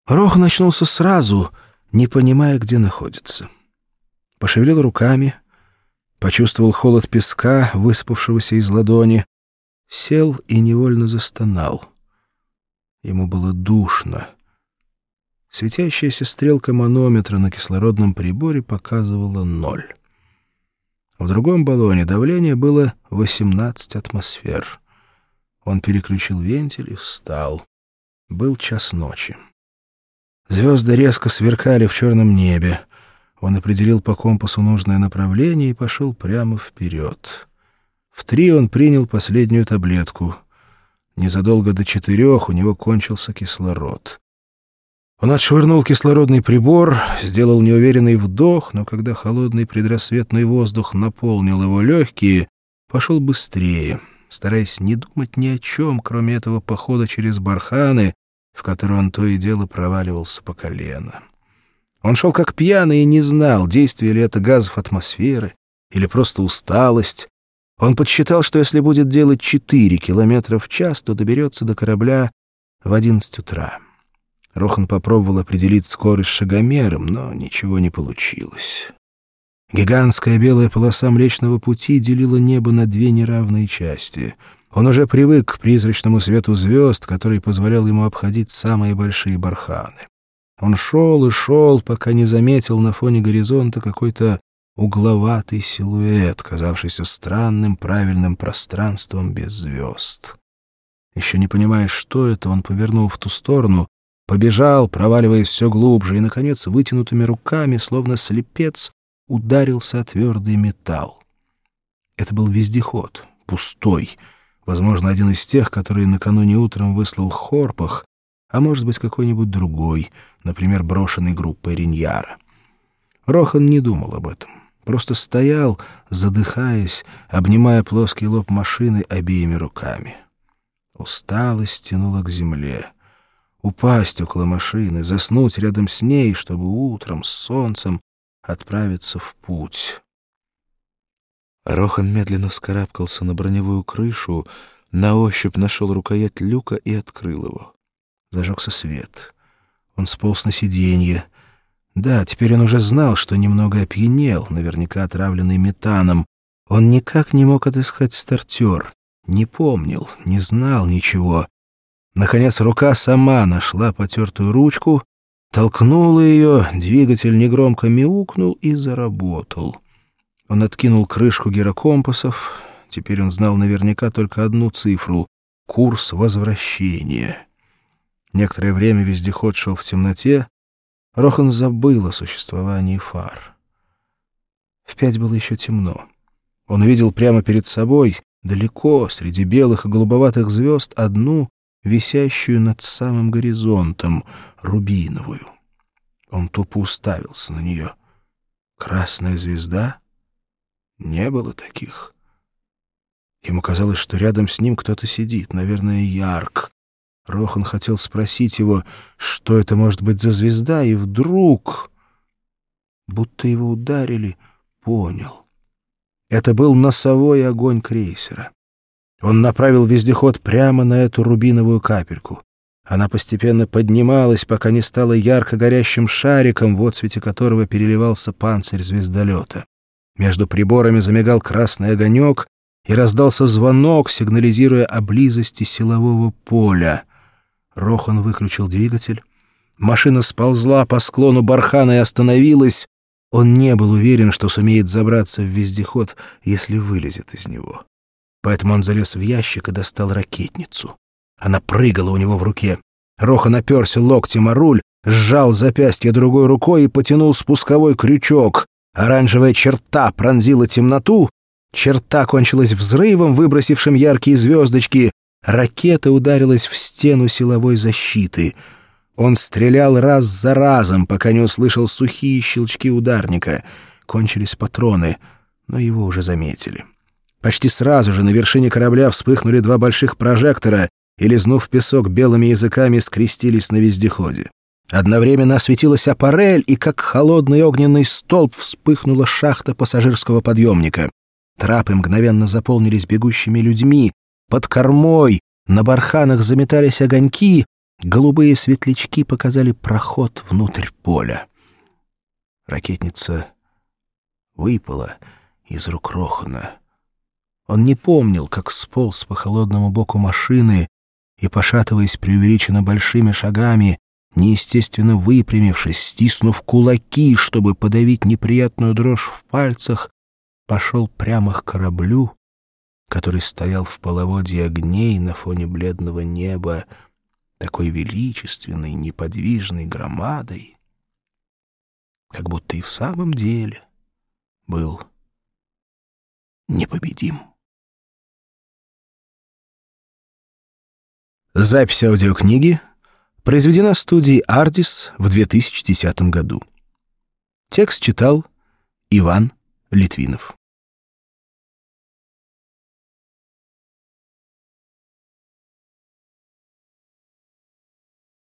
Рохан очнулся сразу, не понимая, где находится. Пошевелил руками, почувствовал холод песка, высыпавшегося из ладони, сел и невольно застонал. Ему было душно. Светящаяся стрелка манометра на кислородном приборе показывала 0. В другом баллоне давление было 18 атмосфер. Он переключил вентиль и встал. Был час ночи. Звезды резко сверкали в черном небе. Он определил по компасу нужное направление и пошел прямо вперед. В 3 он принял последнюю таблетку. Незадолго до 4 у него кончился кислород. Он отшвырнул кислородный прибор, сделал неуверенный вдох, но когда холодный предрассветный воздух наполнил его легкие, пошел быстрее, стараясь не думать ни о чем, кроме этого похода через барханы, в который он то и дело проваливался по колено. Он шел как пьяный и не знал, действие ли это газов атмосферы или просто усталость. Он подсчитал, что если будет делать 4 километра в час, то доберется до корабля в 11 утра. Рохан попробовал определить скорость шагомером, но ничего не получилось. Гигантская белая полоса Млечного Пути делила небо на 2 неравные части. Он уже привык к призрачному свету звезд, который позволял ему обходить самые большие барханы. Он шел и шел, пока не заметил на фоне горизонта какой-то угловатый силуэт, казавшийся странным правильным пространством без звезд. Еще не понимая, что это, он повернул в ту сторону, побежал, проваливаясь все глубже, и, наконец, вытянутыми руками, словно слепец, ударился о твердый металл. Это был вездеход, пустой, возможно, один из тех, которые накануне утром выслал Хорпах, а может быть, какой-нибудь другой, например, брошенный группой Риньяра. Рохан не думал об этом, просто стоял, задыхаясь, обнимая плоский лоб машины обеими руками. Усталость тянула к земле. Упасть около машины, заснуть рядом с ней, чтобы утром с солнцем отправиться в путь. Рохан медленно вскарабкался на броневую крышу, на ощупь нашел рукоять люка и открыл его. Зажегся свет. Он сполз на сиденье. Да, теперь он уже знал, что немного опьянел, наверняка отравленный метаном. Он никак не мог отыскать стартер, не помнил, не знал ничего. Наконец рука сама нашла потертую ручку, толкнула ее, двигатель негромко мяукнул и заработал. Он откинул крышку гирокомпасов. Теперь он знал наверняка только одну цифру — курс возвращения. Некоторое время вездеход шел в темноте. Рохан забыл о существовании фар. В 5 было еще темно. Он увидел прямо перед собой, далеко, среди белых и голубоватых звезд, одну, висящую над самым горизонтом, рубиновую. Он тупо уставился на нее. Красная звезда? Не было таких. Ему казалось, что рядом с ним кто-то сидит, наверное, Ярк. Рохан хотел спросить его, что это может быть за звезда, и вдруг, будто его ударили, понял. Это был носовой огонь крейсера. Он направил вездеход прямо на эту рубиновую капельку. Она постепенно поднималась, пока не стала ярко горящим шариком, в отсвете которого переливался панцирь звездолета. Между приборами замигал красный огонек, и раздался звонок, сигнализируя о близости силового поля. Рохан выключил двигатель. Машина сползла по склону бархана и остановилась. Он не был уверен, что сумеет забраться в вездеход, если вылезет из него. Поэтому он залез в ящик и достал ракетницу. Она прыгала у него в руке. Рохан оперся локтем о руль, сжал запястье другой рукой и потянул спусковой крючок. Оранжевая черта пронзила темноту. Черта кончилась взрывом, выбросившим яркие звездочки. Ракета ударилась в стену силовой защиты. Он стрелял раз за разом, пока не услышал сухие щелчки ударника. Кончились патроны, но его уже заметили. Почти сразу же на вершине корабля вспыхнули 2 больших прожектора и, лизнув песок белыми языками, скрестились на вездеходе. Одновременно осветилась аппарель, и как холодный огненный столб вспыхнула шахта пассажирского подъемника. Трапы мгновенно заполнились бегущими людьми. Под кормой на барханах заметались огоньки, Голубые светлячки показали проход внутрь поля. Ракетница выпала из рук Рохана. Он не помнил, как сполз по холодному боку машины и, пошатываясь преувеличенно большими шагами, неестественно выпрямившись, стиснув кулаки, чтобы подавить неприятную дрожь в пальцах, пошел прямо к кораблю, который стоял в половодье огней на фоне бледного неба, такой величественной, неподвижной громадой, как будто и в самом деле был непобедим. Запись аудиокниги произведена студией «Ардис» в 2010 году. Текст читал Иван Литвинов.